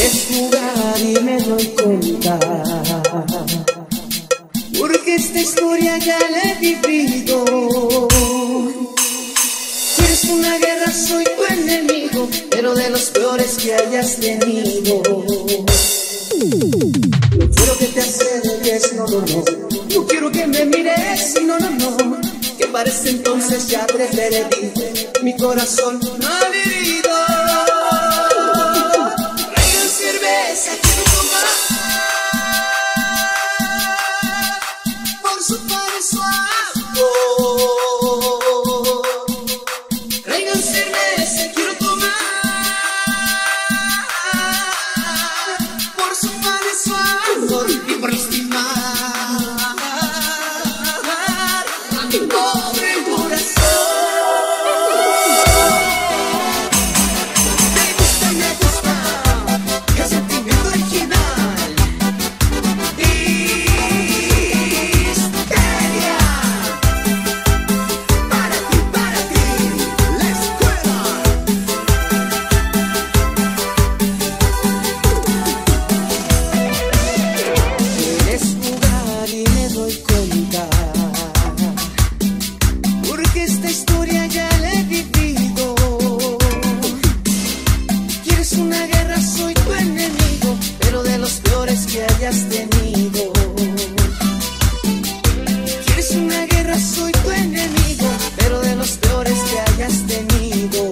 Es jugar y me doy cuenta, porque esta historia ya la he vivido. Quieres una guerra, soy tu enemigo, pero de los peores que hayas tenido. No quiero que te acerques, no, no, no. No quiero que me mires, no, no, no. Que parece entonces ya te perdí, mi corazón malherido. Traigan cerveza, quiero tomar, por su padre su amor. Traigan cerveza, quiero tomar, por su padre su amor. Y por lastimar a mi pobre corazón. Me gusta el sentimiento original. Histeria. Para ti, la escuela. Quieres jugar y me doy cuenta, porque esta historia ya la he vivido. Quieres una guerra, soy tu enemigo, pero de los peores que hayas tenido. Quieres una guerra, soy tu enemigo, pero de los peores que hayas tenido.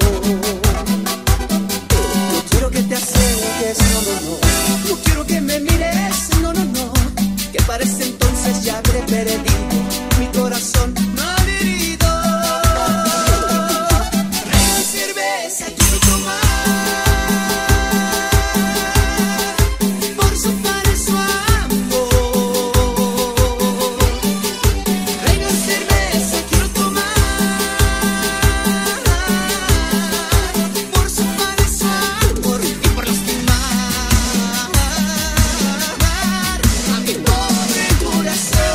No quiero que te acerques, no, no, no. No quiero que me mires, no, no, no. Que parece entonces ya habré perdido mi corazón malherido. Traigan cerveza, quiero tomar, por su padre su amor. Traigan cerveza, quiero tomar, por su padre su amor. Y por lastimar a mi pobre corazón.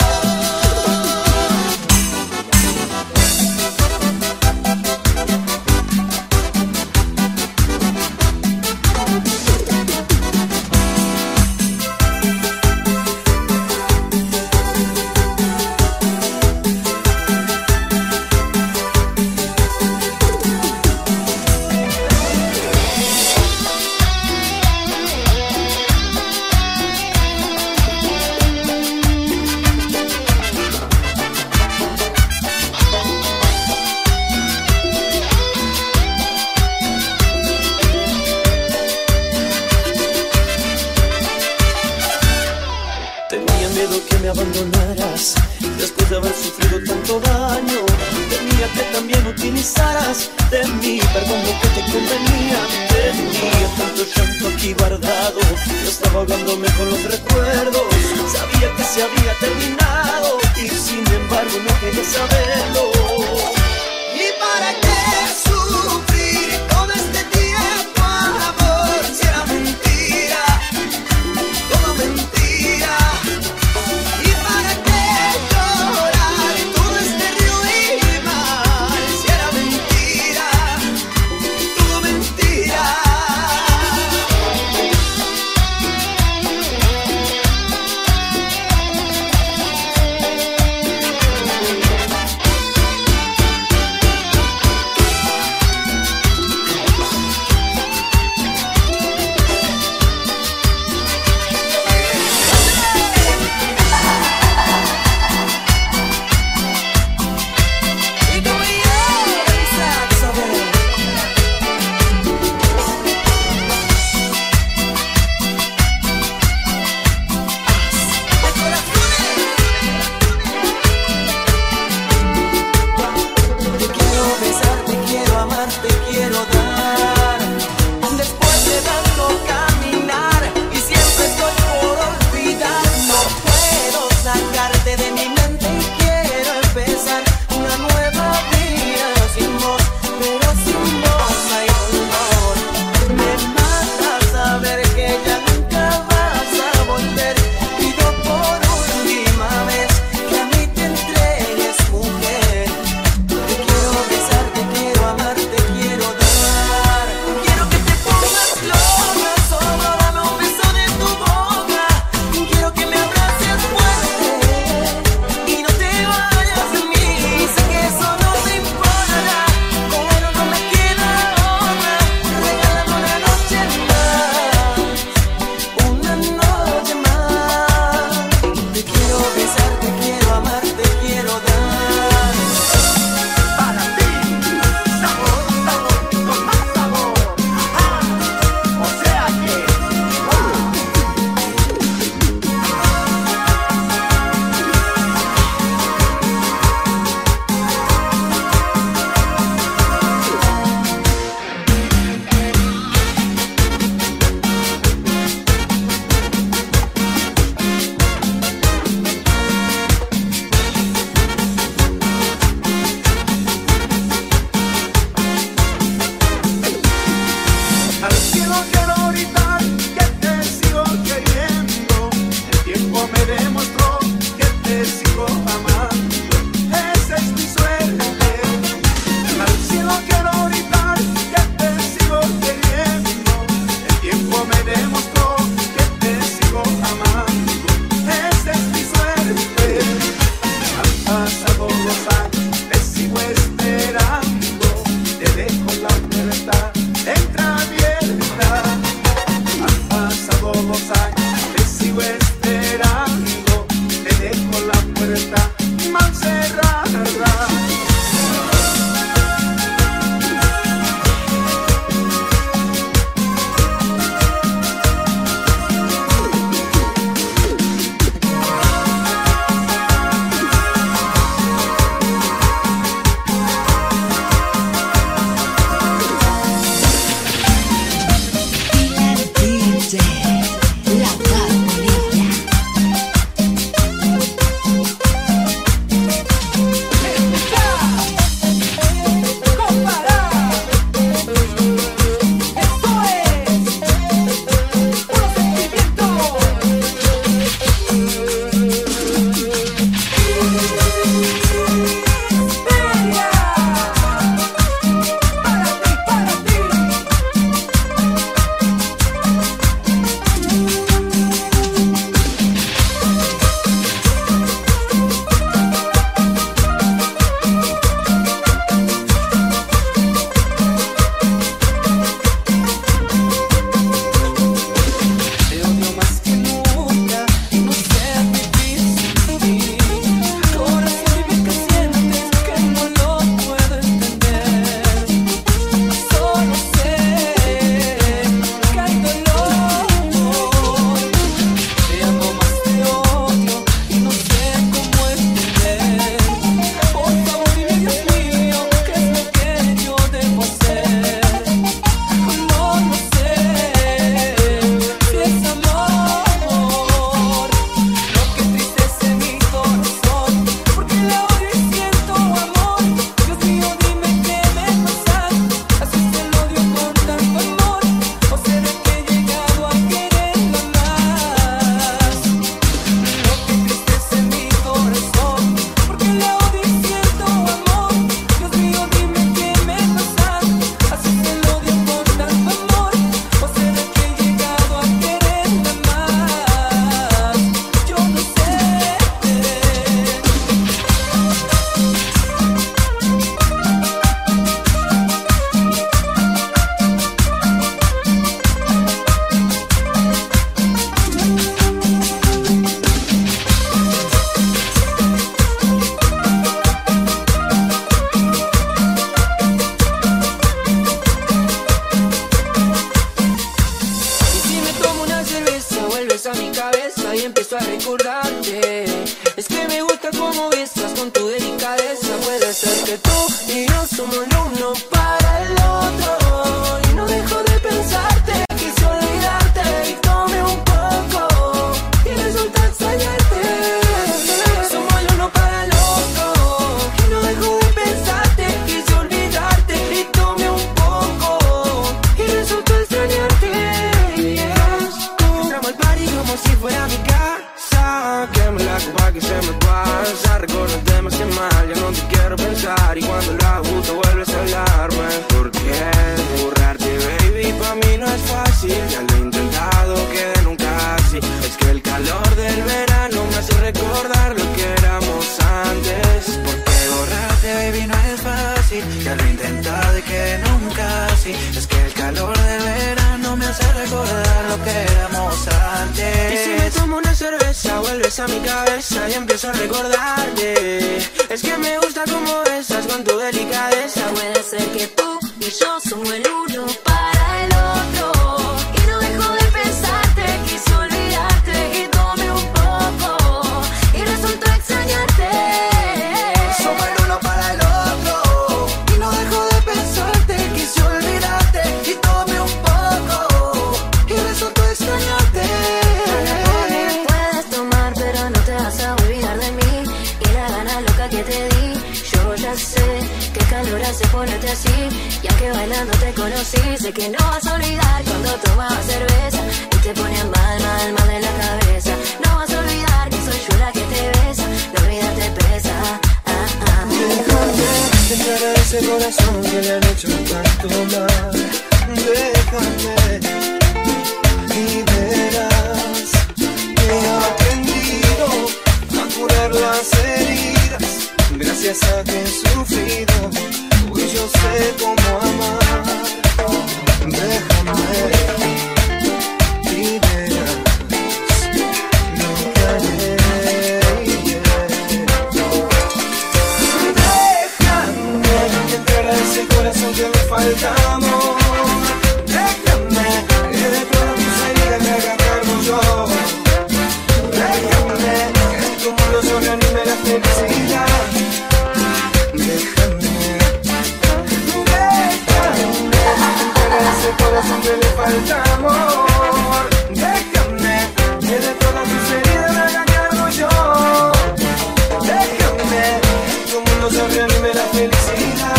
Tenía miedo que me abandonaras después de haber sufrido tanto daño. Temía que también utilizaras de mí perdón lo que te convenía. Tenía tanto llanto aquí guardado, yo estaba ahogándome con los recuerdos. Sabía que se había terminado y sin embargo no quería saberlo. ¿Y para qué sufrir todo este tiempo, amor? Si era mentira, todo mentira. ¿Y para qué llorar todo este río y mar? Si era mentira, todo mentira. y empiezo a recordarte. Es que me gusta cómo besas con tu delicadeza. Puede ser que tú y yo somos el uno para el otro. Y no dejo de pensarte, quise olvidarte y tomé un poco y resulta extrañarte. Somos el uno para el otro. Y no dejo de pensarte, quise olvidarte y tomé un poco y resulta extrañarte. Entramos al party como si fuera mi casa. Queme la copa que se me pasa. Recordarte me hace mal, ya no te quiero pensar. Y cuando la gusto vuelves a hablarme. ¿Por qué borrarte, baby? Pa' mí no es fácil. Ya lo he intentado, que nunca así. Es que el calor del verano me hace recordar lo que éramos antes. ¿Por qué borrarte, baby? No es fácil. Ya lo he intentado y que nunca así. Es que el calor del verano me hace recordar lo que éramos antes. Y si me tomo una cerveza, vuelves a mi cabeza y empiezo a recordarte. Es que me gusta cómo besas con tu delicadeza. Puede ser que tú y yo somos el uno para el otro. Y no dejo de pensarte, quise olvidarte y tomé un poco y resultó extrañarte. Somos el uno para el otro. Y no dejo de pensarte, quise olvidarte y tomé un poco y resultó extrañarte. Puedes tomar pero no te vas a olvidar de mí. Y la gana loca que te di, yo ya sé qué calor hace ponerte así. Ya que bailando te conocí, sé que no vas a olvidar cuando tomabas cerveza y te ponías mal de la cabeza. No vas a olvidar que soy yo la que te besa, no olvídate pesa. Déjame entrar a ese corazón que le han hecho tanto mal. Déjame y verás que he aprendido a curar las heridas. Gracias a que he sufrido, hoy yo sé cómo amar. Déjame y verás lo que haré. Déjame entrar a ese corazón que me falta amor. Déjame que de todas tus heridas me haga cargo yo. Déjame que en tu mundo yo reanime la felicidad. Ese corazón que le falta amor. Déjame que de todas tus heridas me haga cargo yo. Déjame que tu mundo se reanime la felicidad.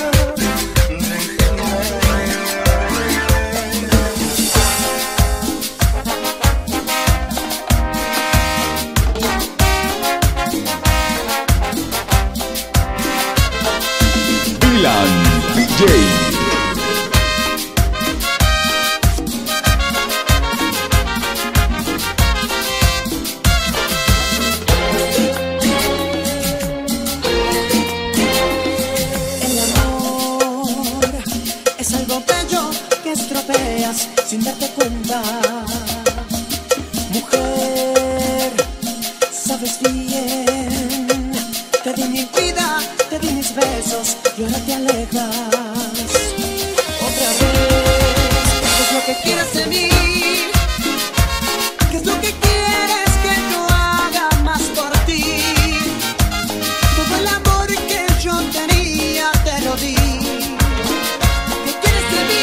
Dylan DJ. Sin darte cuenta, mujer, sabes bien, te di mi vida, te di mis besos y ahora te alejas. Otra vez, ¿qué es lo que quieres de mí? ¿Qué es lo que quieres que yo haga más por ti? Todo el amor que yo tenía te lo di. ¿Qué quieres de mí?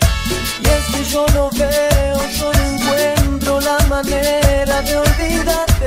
Yo no encuentro la manera de olvidar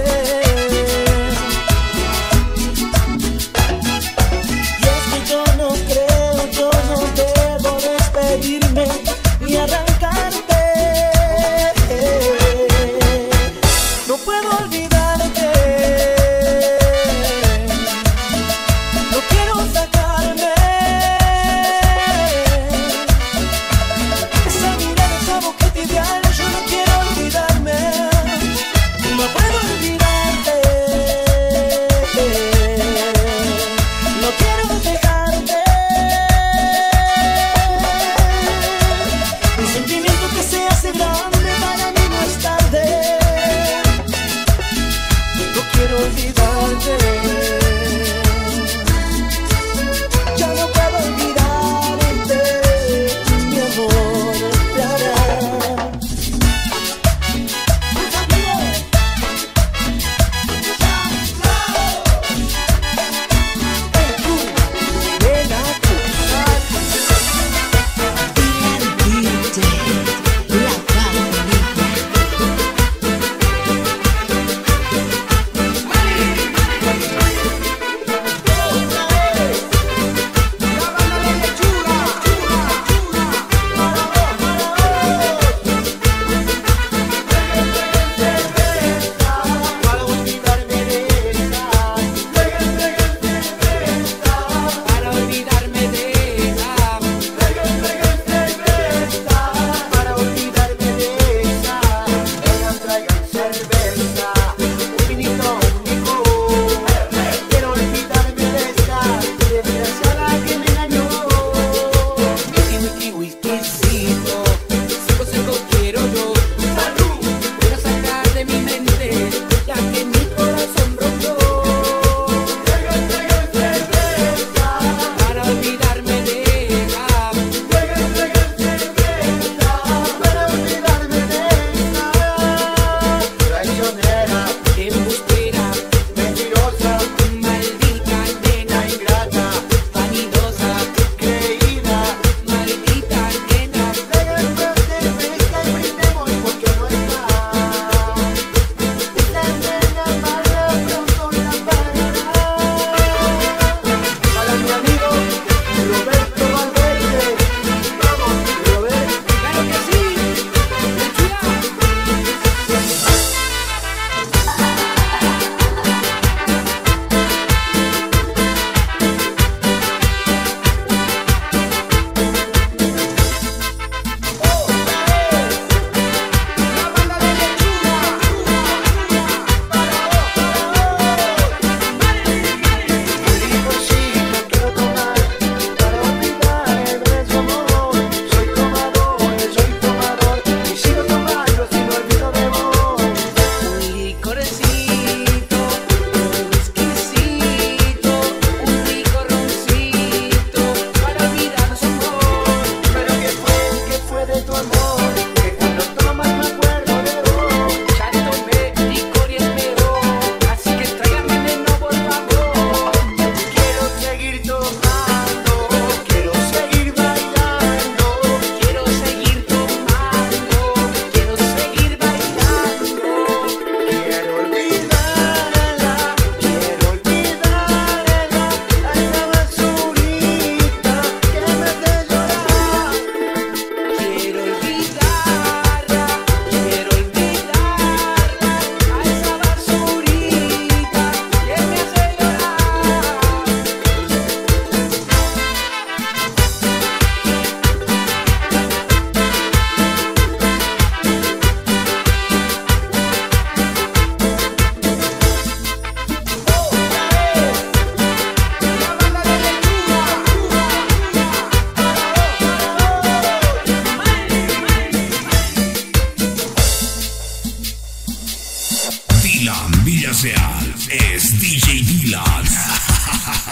especial es DJ Dylan.